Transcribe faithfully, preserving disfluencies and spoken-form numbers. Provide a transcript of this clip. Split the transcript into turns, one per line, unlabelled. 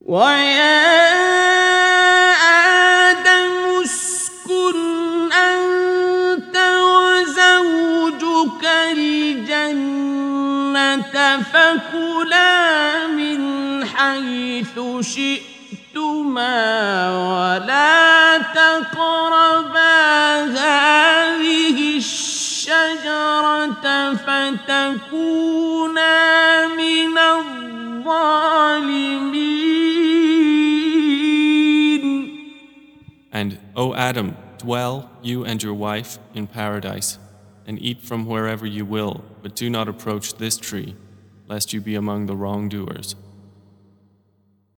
ويا آدم اسكن أنت وزوجك الجنة فكلا من حيث شئتما ولا تقربا هذه الشجرة فتكونا من الظالمين.
And, O Adam, dwell, you and your wife, in paradise, and eat from wherever you will, but do not approach this tree, lest you be among the wrongdoers.